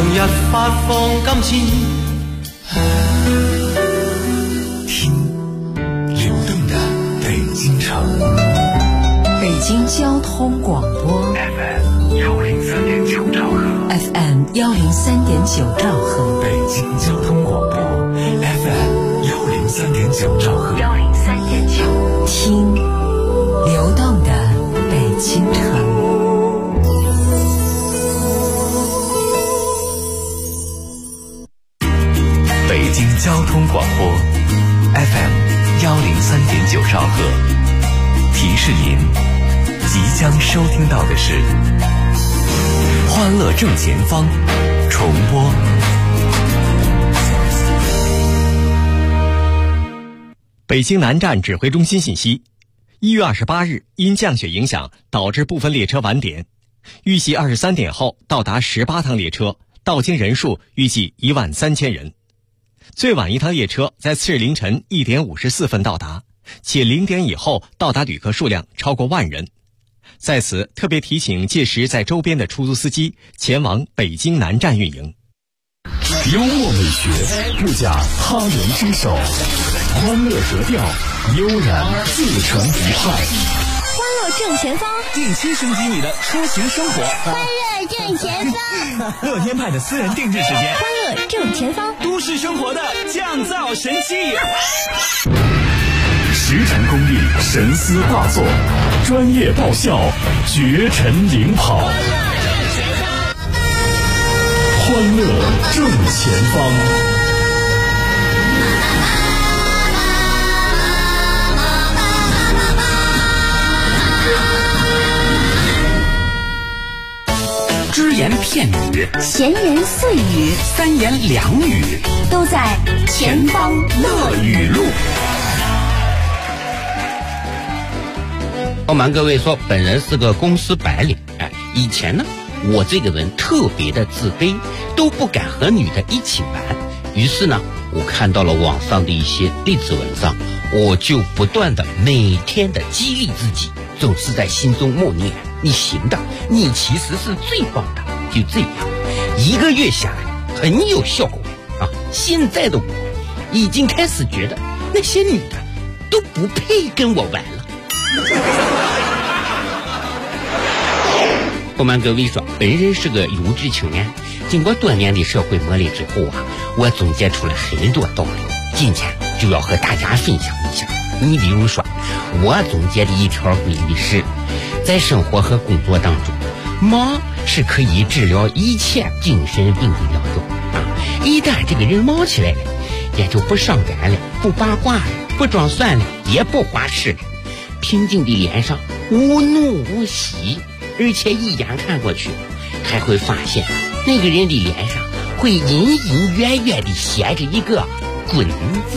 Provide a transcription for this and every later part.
日發放金錢。 聽流動的北京城， 北京交通廣播 FM 103.9兆赫 ，FM 103.9兆赫， 北京交通廣播 FM 103.9兆赫 ，103.9，聽流動的北京城。 北京交通廣播 FM 103.9兆赫，提示您即將收聽到的是歡樂正前方重播。 北京南站指挥中心信息：1月28日因降雪影响导致部分列车晚点，预计23点后到达18趟列车，到京人数预计13000人。最晚一趟列车在次日凌晨1点54分到达，且0点以后到达旅客数量超过10000人。在此特别提醒届时在周边的出租司机前往北京南站运营。 幽默美学不假他人之手，欢乐格调悠然自成一派。 欢乐正前方， 定期升级你的出行生活。 欢乐正前方， 乐天派的私人定制时间。 欢乐正前方， 都市生活的降噪神器。 实诚功力，神思大作，专业爆笑，绝尘领跑。欢乐正前方。 只言片语， 闲言碎语， 三言两语， 都在前方乐语录。 不瞒各位说，本人是个公司白领。以前呢，我这个人特别的自卑，都不敢和女的一起玩。于是呢，我看到了网上的一些励志文章，我就不断的每天的激励自己，总是在心中默念：你行的，你其实是最棒的。就这样，1个月下来很有效果啊！现在的我已经开始觉得那些女的都不配跟我玩了。不瞒各位说，本人是个有志青年，经过多年的社会磨练之后啊，我总结出了很多道理，今天就要和大家分享一下。你比如说，我总结的一条规律是，在生活和工作当中，忙是可以治疗一切精神病的药药啊！一旦这个人忙起来了，也就不伤感了，不八卦了，不装蒜了，也不花痴了，平静的脸上无怒无喜，而且一眼看过去，还会发现那个人的脸上会隐隐约约地写着一个“滚”字。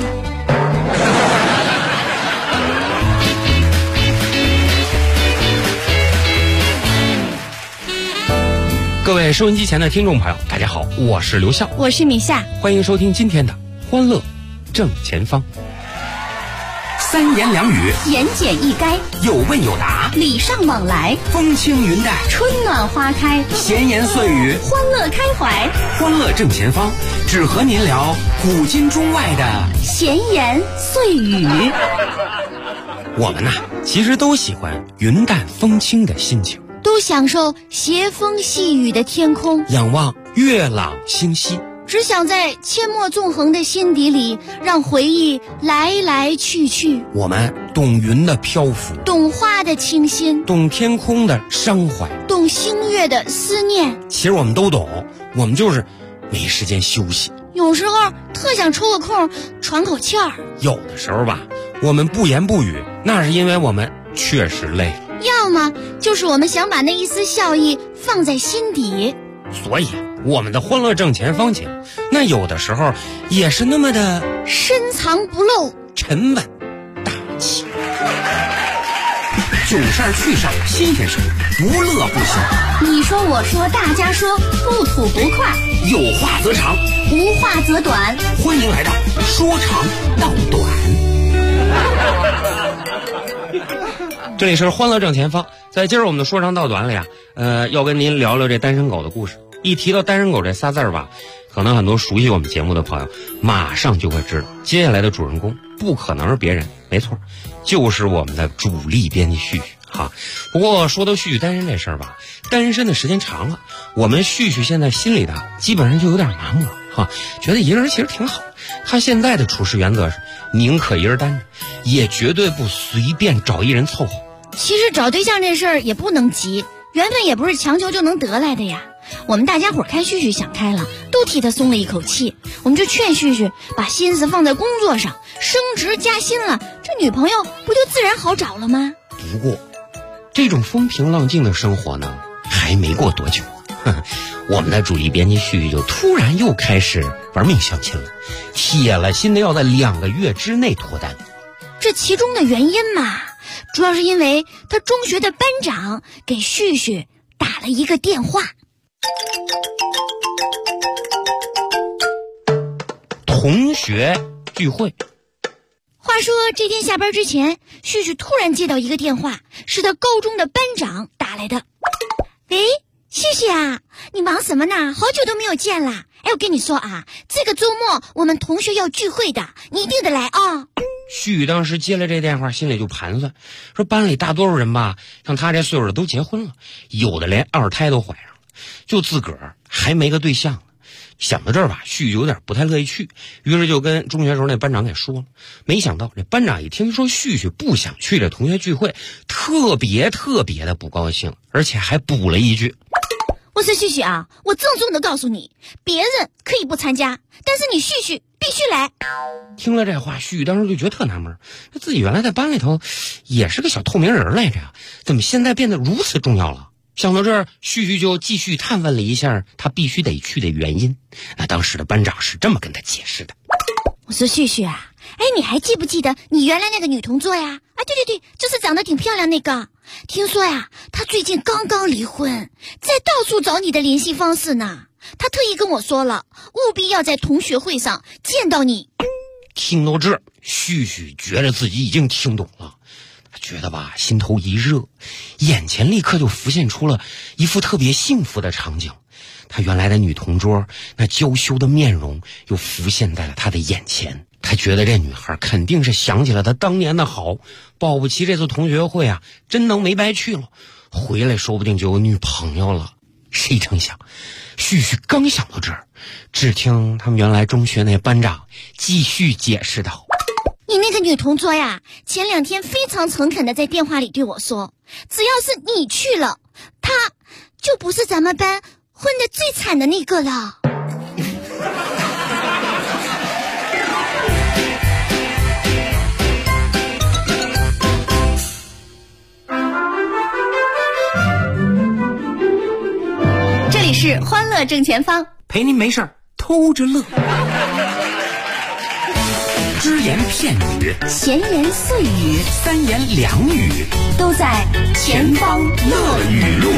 各位收音机前的听众朋友，大家好，我是刘笑， 我是米夏， 欢迎收听今天的欢乐正前方。 三言两语， 言简意赅， 有问有答， 礼尚往来， 风轻云淡， 春暖花开， 闲言碎语， 欢乐开怀。 欢乐正前方，只和您聊古今中外的闲言碎语。 我们呢，其实都喜欢云淡风轻的心情， 都享受斜风细雨的天空， 仰望月朗星稀， 只想在阡陌纵横的心底里，让回忆来来去去。 我们懂云的漂浮， 懂花的清新， 懂天空的伤怀， 懂星月的思念。 其实我们都懂，我们就是没时间休息。 有时候特想抽个空喘口气儿。 有的时候吧，我们不言不语，那是因为我们确实累了。 要么就是我们想把那一丝笑意放在心底。 所以我们的欢乐正前方节，那有的时候也是那么的深藏不露， 沉稳大气。 囧事儿趣事儿新鲜事儿，不乐不休。 你说我说大家说，不吐不快， 有话则长， 无话则短。 欢迎来到说长道短。 这里是欢乐正前方，在今儿我们的说长道短里啊，要跟您聊聊这单身狗的故事。 一提到单身狗这仨字儿吧，可能很多熟悉我们节目的朋友马上就会知道，接下来的主人公不可能是别人，没错，就是我们的主力编辑旭旭哈。不过说到旭旭单身这事儿吧，单身的时间长了，我们旭旭现在心里的基本上就有点麻木了哈，觉得一个人其实挺好。他现在的处事原则是宁可一人单着，也绝对不随便找一人凑合。 其实找对象这事儿也不能急，缘分也不是强求就能得来的呀。我们大家伙看旭旭想开了，都替他松了一口气。我们就劝旭旭把心思放在工作上，升职加薪了，这女朋友不就自然好找了吗？ 不过这种风平浪静的生活呢，还没过多久，我们的主力编辑旭旭就突然又开始玩命相亲了，铁了心的要在2个月之内脱单。 这其中的原因嘛，主要是因为他中学的班长给旭旭打了一个电话。 同学聚会。 话说这天下班之前，旭旭突然接到一个电话，是他高中的班长打来的。喂，旭旭啊，你忙什么呢？好久都没有见啦。哎，我跟你说啊，这个周末我们同学要聚会的，你一定得来啊。 旭旭当时接了这电话，心里就盘算，说班里大多数人吧，像他这岁数的都结婚了，有的连2胎都怀上了，就自个儿还没个对象呢。想到这儿吧，旭旭有点不太乐意去，于是就跟中学时候那班长给说了。没想到这班长一听说旭旭不想去这同学聚会，特别的不高兴，而且还补了一句： 我说旭旭啊，我郑重的告诉你，别人可以不参加，但是你旭旭必须来。 听了这话，旭旭当时就觉得特纳闷，这自己原来在班里头也是个小透明人来着呀，怎么现在变得如此重要了？想到这儿，旭旭就继续探问了一下他必须得去的原因。那当时的班长是这么跟他解释的： 我说旭旭啊，哎，你还记不记得你原来那个女同桌呀？啊，对，就是长得挺漂亮那个。听说呀，她最近刚刚离婚，在到处找你的联系方式呢。她特意跟我说了，务必要在同学会上见到你。 听到这儿，旭旭觉得自己已经听懂了。觉得吧，心头一热，眼前立刻就浮现出了一幅特别幸福的场景。他原来的女同桌那娇羞的面容又浮现在了他的眼前。他觉得这女孩肯定是想起了他当年的好，保不齐这次同学会啊，真能没白去了，回来说不定就有女朋友了。谁成想，旭旭刚想到这儿，只听他们原来中学那班长继续解释道： 你那个女同桌呀，前2天非常诚恳的在电话里对我说，只要是你去了，她就不是咱们班混得最惨的那个了。这里是欢乐正前方， 陪您没事儿偷着乐。只言片语， 闲言碎语 3言2语， 都在前方乐语录。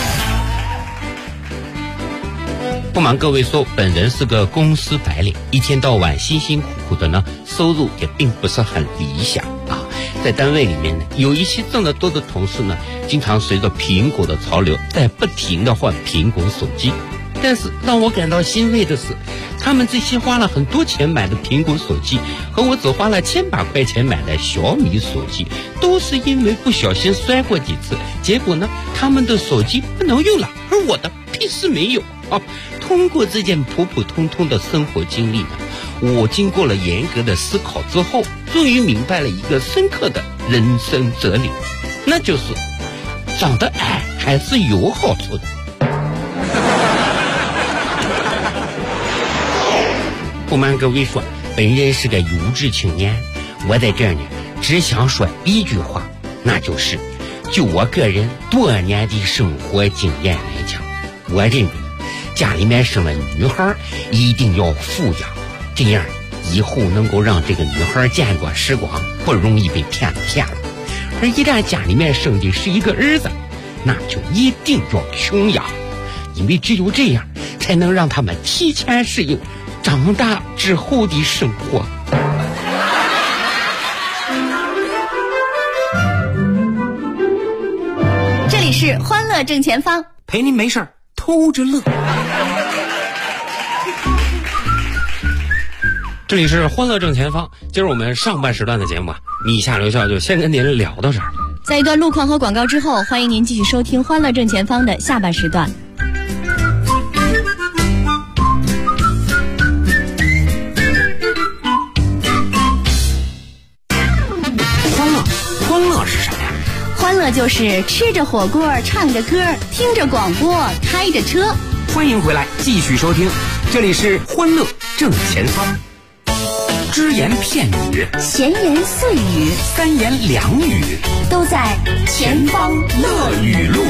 不瞒各位说，本人是个公司白领，一天到晚辛辛苦苦的呢，收入也并不是很理想啊。在单位里面呢，有一些挣得多的同事呢，经常随着苹果的潮流，在不停的换苹果手机。但是让我感到欣慰的是，他们这些花了很多钱买的苹果手机，和我只花了千把块钱买的小米手机，都是因为不小心摔过几次，结果呢，他们的手机不能用了，而我的屁事没有啊。通过这件普普通通的生活经历呢，我经过了严格的思考之后，终于明白了一个深刻的人生哲理，那就是长得矮还是有好处的。不瞒各位说，本人是个优质青年，我在这儿呢，只想说一句话，那就是，就我个人多年的生活经验来讲，我认为家里面生了女孩一定要富养，这样以后能够让这个女孩见过时光，不容易被骗了。而一旦家里面生的是一个儿子，那就一定要穷养，因为只有这样才能让他们提前适应长大之后的生活。 这里是欢乐正前方， 陪您没事儿偷着乐。 这里是欢乐正前方，今儿我们上半时段的节目啊，米夏留校就先跟您聊到这儿。 在一段路况和广告之后，欢迎您继续收听欢乐正前方的下半时段。 欢乐是什么呀？ 欢乐就是吃着火锅，唱着歌，听着广播，开着车。 欢迎回来，继续收听，这里是欢乐正前方。只言片语， 闲言碎语， 三言两语， 都在前方乐语录。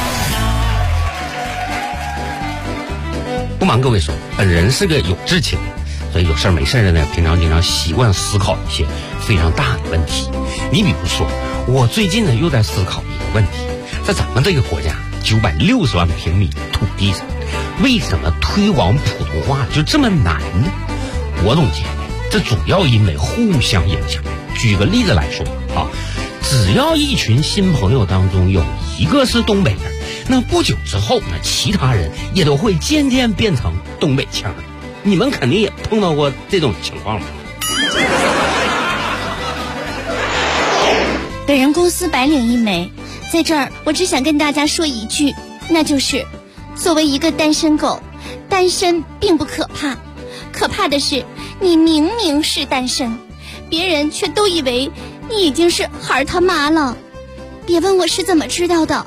不瞒各位说，本人是个有志青年，所以有事没事的呢，平常经常习惯思考一些非常大的问题。你比如说，我最近呢又在思考一个问题，在咱们这个国家960万平米的土地上，为什么推广普通话就这么难呢？我总结这主要因为互相影响。举个例子来说啊，只要一群新朋友当中有一个是东北人，那不久之后呢，其他人也都会渐渐变成东北腔。你们肯定也碰到过这种情况吧？ 本人公司白领一枚，在这儿我只想跟大家说一句，那就是作为一个单身狗，单身并不可怕，可怕的是你明明是单身，别人却都以为你已经是孩他妈了。别问我是怎么知道的。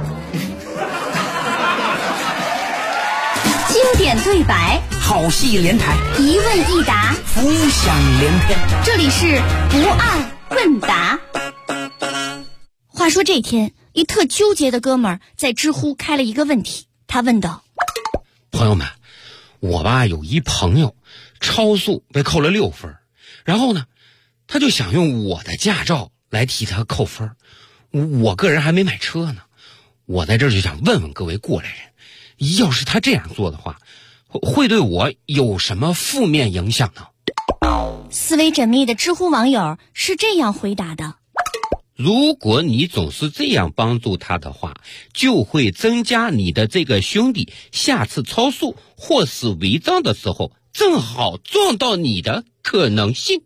经典对白， 好戏连台， 一问一答， 浮想联翩。 这里是不二问答。 话说这天，一特纠结的哥们儿在知乎开了一个问题，他问道： 朋友们，我吧有一朋友超速被扣了6分，然后呢他就想用我的驾照来替他扣分。我个人还没买车呢，我在这儿就想问问各位过来人，要是他这样做的话，会对我有什么负面影响呢？ 思维缜密的知乎网友是这样回答的： 如果你总是这样帮助他的话，就会增加你的这个兄弟下次超速或是违章的时候正好撞到你的可能性。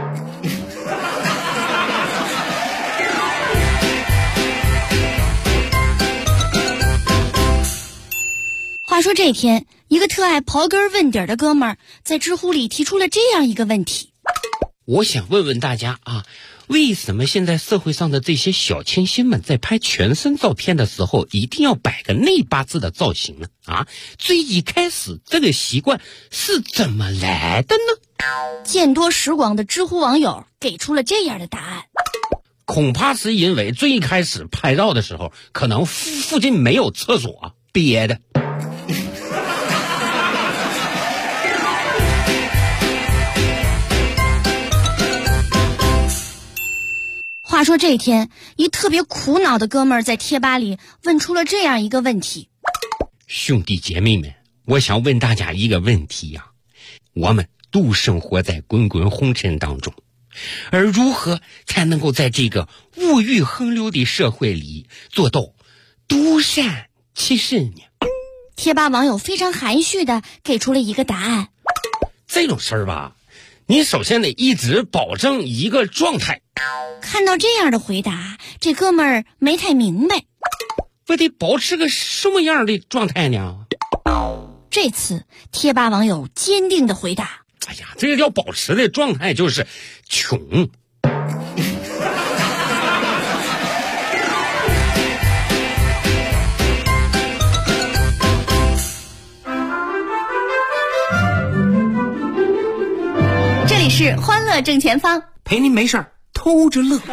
话说这天，一个特爱刨根问底的哥们儿在知乎里提出了这样一个问题： 我想问问大家啊，为什么现在社会上的这些小清新们在拍全身照片的时候一定要摆个内八字的造型呢？啊，最一开始这个习惯是怎么来的呢？ 见多识广的知乎网友给出了这样的答案： 恐怕是因为最开始拍照的时候可能附近没有厕所憋的。 话说这天，一特别苦恼的哥们儿在贴吧里问出了这样一个问题： 兄弟姐妹们，我想问大家一个问题呀，我们都生活在滚滚红尘当中，而如何才能够在这个物欲横流的社会里做到独善其身呢？ 贴吧网友非常含蓄地给出了一个答案： 这种事儿吧，你首先得一直保证一个状态。 看到这样的回答，这哥们儿没太明白， 我得保持个什么样的状态呢？ 这次贴吧网友坚定地回答： 哎呀，这个要保持的状态就是穷。 这里是欢乐正前方， 陪您没事儿偷着乐。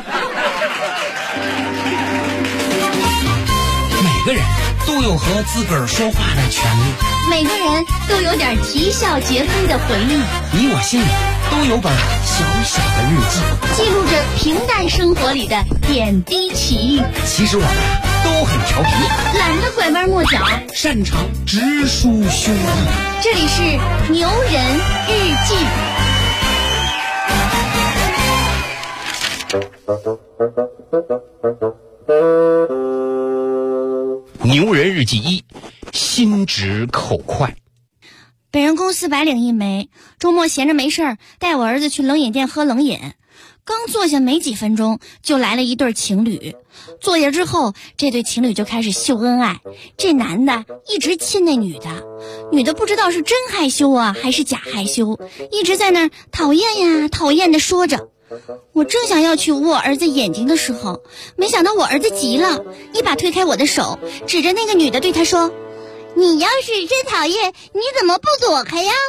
每个人都有和自个儿说话的权利， 每个人都有点啼笑皆非的回忆， 你我心里都有本小小的日记， 记录着平淡生活里的点滴奇遇。 其实我们都很调皮， 懒得拐弯抹角， 擅长直抒胸臆。 这里是牛人日记。 牛人日记1：心直口快。 本人公司白领一枚，周末闲着没事儿，带我儿子去冷饮店喝冷饮。刚坐下没几分钟，就来了一对情侣。坐下之后，这对情侣就开始秀恩爱。这男的一直亲那女的，女的不知道是真害羞啊还是假害羞，一直在那儿讨厌呀讨厌的说着。我正想要去捂我儿子眼睛的时候，没想到我儿子急了，一把推开我的手，指着那个女的对她说：“你要是真讨厌，你怎么不躲开呀？”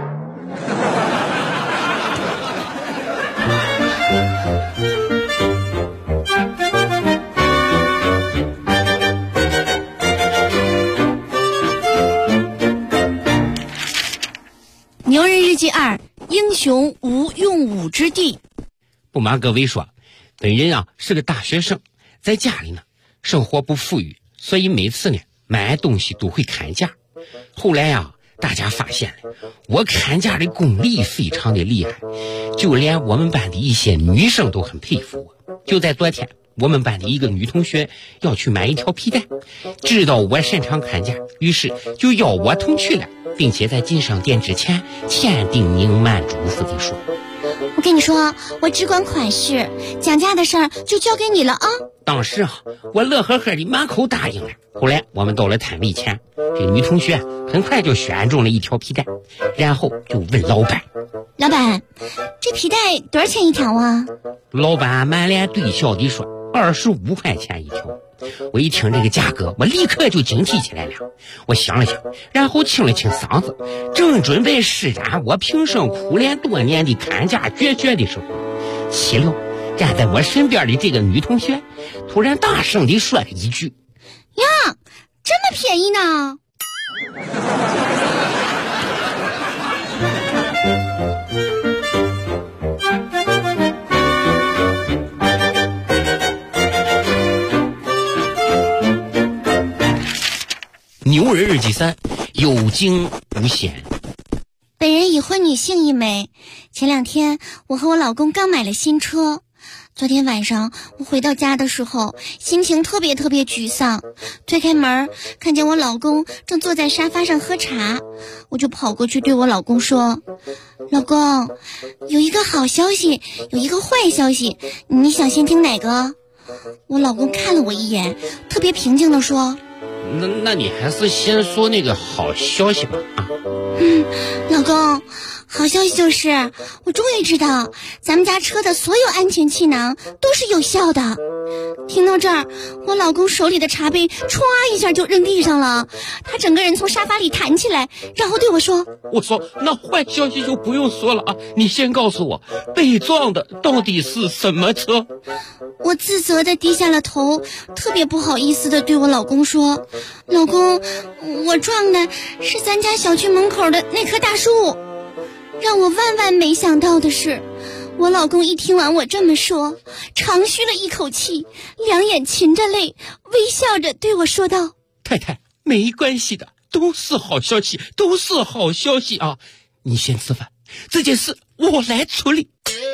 牛人日记2：英雄无用武之地。 不瞒各位说，本人啊是个大学生，在家里呢生活不富裕，所以每次呢买东西都会砍价。后来啊大家发现了我砍价的功力非常的厉害，就连我们班的一些女生都很佩服我。就在昨天，我们班的一个女同学要去买一条皮带，知道我擅长砍价，于是就要我同去了，并且在进商店之前千叮咛万嘱咐地说：“ 我跟你说，我只管款式，讲价的事儿就交给你了啊。” 当时啊我乐呵呵的满口答应了。后来我们到了摊位前，这女同学很快就选中了一条皮带，然后就问老板：“ 老板，这皮带多少钱一条啊？” 老板满脸堆笑地说：“25块钱一条。”我一听这个价格，我立刻就警惕起来了。我想了想，然后清了清嗓子，正准备施展我平生苦练多年的砍价绝学的时候，岂料站在我身边的这个女同学突然大声地说了一句：“ 呀，这么便宜呢？” 牛人日记3：有惊无险。 本人已婚女性一枚。前2天我和我老公刚买了新车，昨天晚上我回到家的时候，心情特别沮丧。推开门，看见我老公正坐在沙发上喝茶，我就跑过去对我老公说：“老公，有一个好消息，有一个坏消息，你想先听哪个？”我老公看了我一眼，特别平静地说：“ 那你还是先说那个好消息吧啊。” 老公，好消息就是我终于知道咱们家车的所有安全气囊都是有效的。听到这儿，我老公手里的茶杯歘一下就扔地上了，他整个人从沙发里弹起来，然后对我说：“ 我说那坏消息就不用说了啊，你先告诉我被撞的到底是什么车？” 我自责的低下了头，特别不好意思的对我老公说：“老公，我撞的是咱家小区门口的那棵大树。”让我万万没想到的是，我老公一听完我这么说，长吁了一口气，两眼噙着泪，微笑着对我说道：“ 太太，没关系的，都是好消息，都是好消息啊！你先吃饭，这件事我来处理。”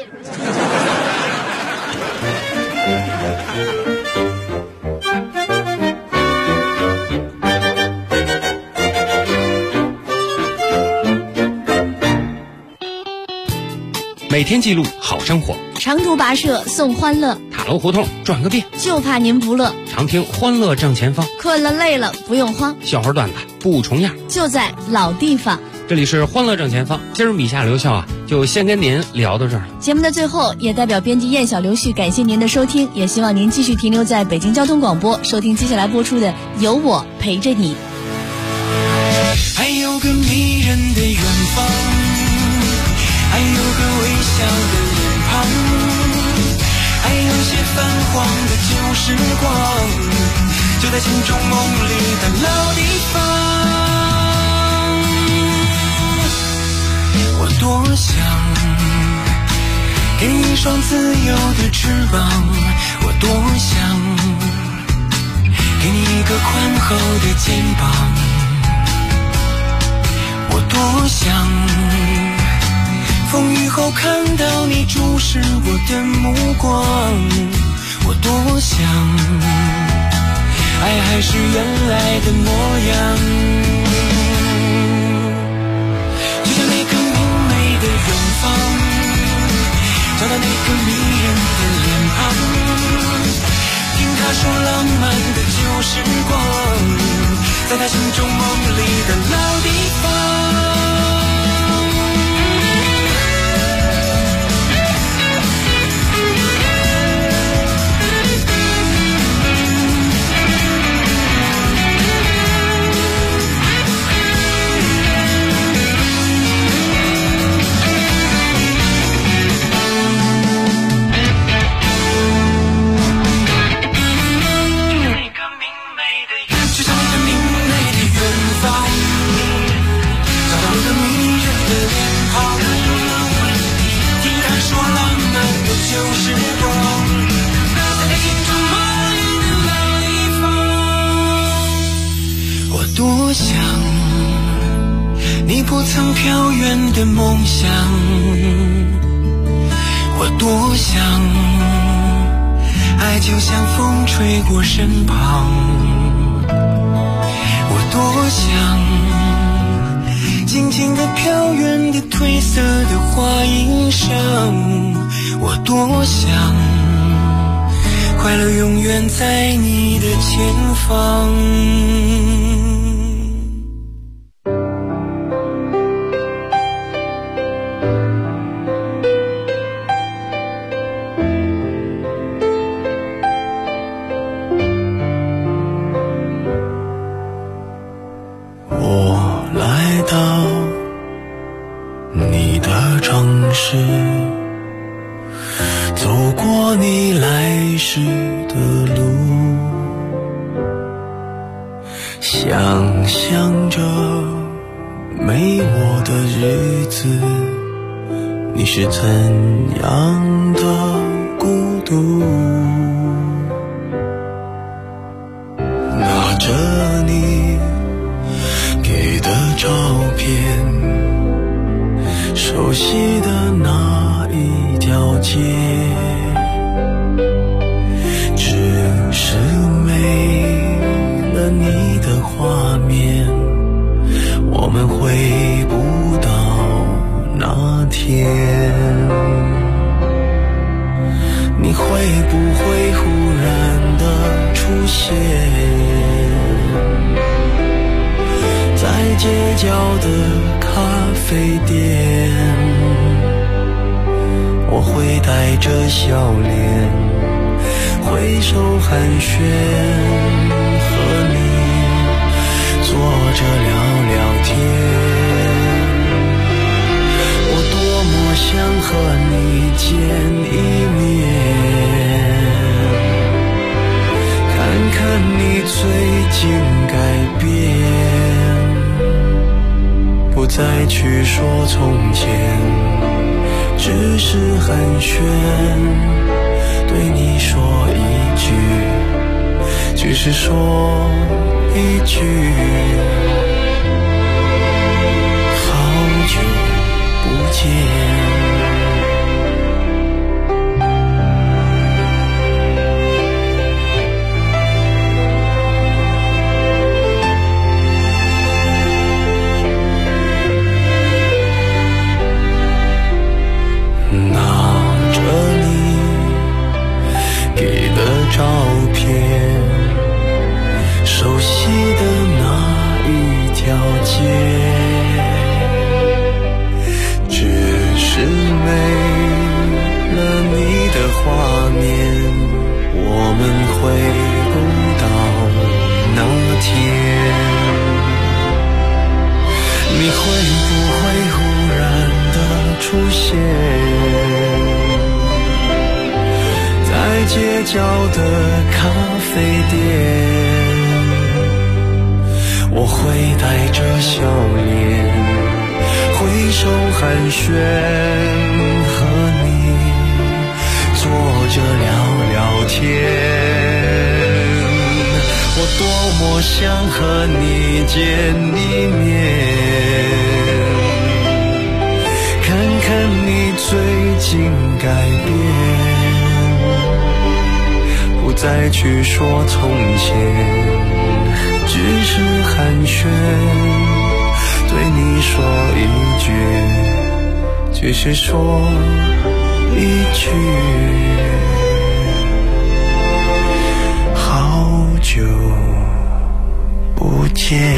每天记录好生活， 长途跋涉送欢乐， 塔楼胡同转个遍， 就怕您不乐。 常听欢乐正前方， 困了累了不用慌， 笑话段子不重样， 就在老地方。 这里是欢乐正前方，今儿米夏刘笑啊，就先跟您聊到这儿了。 节目的最后，也代表编辑燕小刘旭感谢您的收听，也希望您继续停留在北京交通广播，收听接下来播出的《有我陪着你》。 还有个迷人的远方，还有个微笑的脸庞，还有些泛黄的旧时光，就在心中梦里的老地方。我多想给你一双自由的翅膀，我多想给你一个宽厚的肩膀，我多想风雨后看到你注视我的目光，我多想爱还是原来的模样。 说浪漫的旧时光，在他心中梦里的老地方。多想你不曾飘远的梦想，我多想爱就像风吹过身旁，我多想静静地飘远的褪色的花衣裳，我多想快乐永远在你的前方。 走过你来时的路，想象着没我的日子，你是怎样的孤独，拿着你给的照片，熟悉的那一条街，只是没了你的画面，我们回不到那天。你会不会忽然的出现在街角的咖啡店，我会带着笑脸挥手寒暄，和你坐着聊聊天。我多么想和你见一面，看看你最近改变，不再去说从前，只是寒暄，对你说一句，只是说一句，好久不见。照片，熟悉的那一条街，只是没了你的画面，我们回不到那天。你会不会忽然的出现在街角的咖啡店，我会带着笑脸挥手寒暄，和你坐着聊聊天。我多么想和你见一面，看看你最近改变，不再去说从前，只是寒暄，对你说一句，只是说一句，好久不见。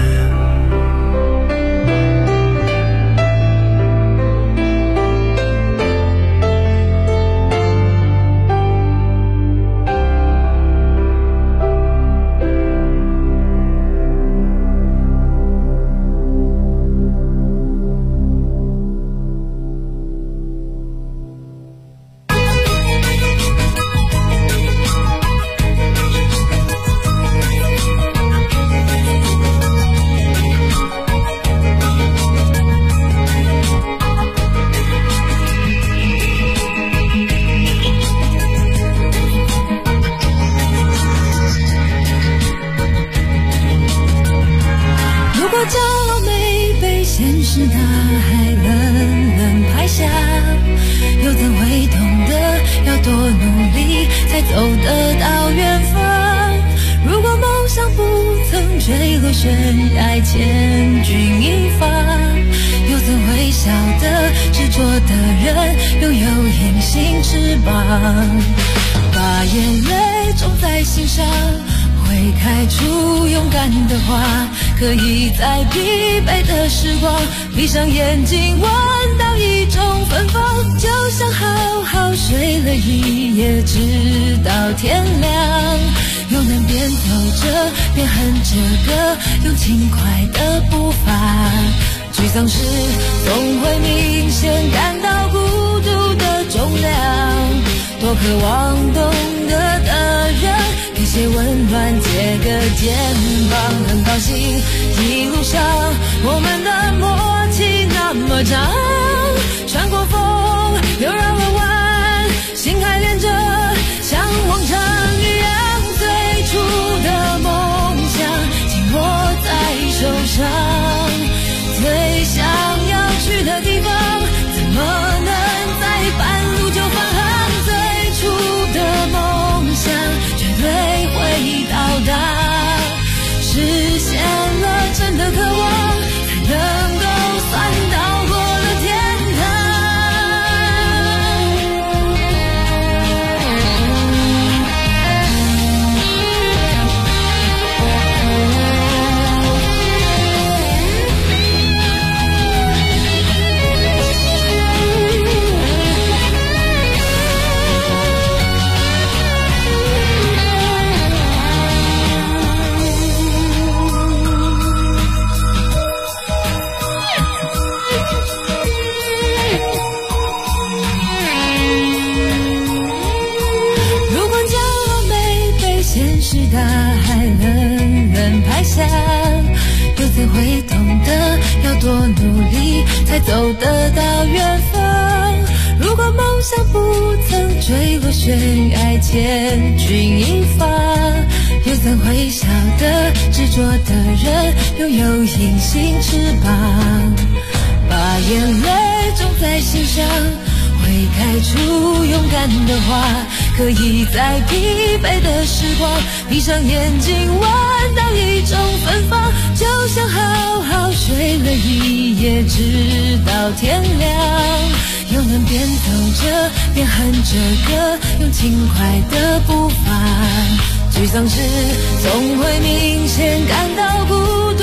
可以在疲惫的时光闭上眼睛，闻到一种芬芳，就像好好睡了一夜，直到天亮。又能边走着边哼着歌，用轻快的步伐。沮丧时总会明显感到孤独的重量，多渴望懂得的人给些温暖，借个肩膀。很高兴一路上我们的默契那么长，穿过风又绕了弯，心还连着像往常一样，最初的梦想紧握在手上，最想要去的地方怎么能在半路就返航，最初的梦想绝对会到达，实现了真的渴望，才能够算到过了天堂。大海冷冷拍下，又怎会懂得要多努力才走得到远方？如果梦想不曾坠落悬崖，千钧一发，又怎会晓得执着的人拥有隐形翅膀？把眼泪种在心上，会开出勇敢的花，可以在疲惫的时光闭上眼睛，闻到一种芬芳，就像好好睡了一夜，直到天亮。又能边走着边哼着歌，用轻快的步伐。沮丧时总会明显感到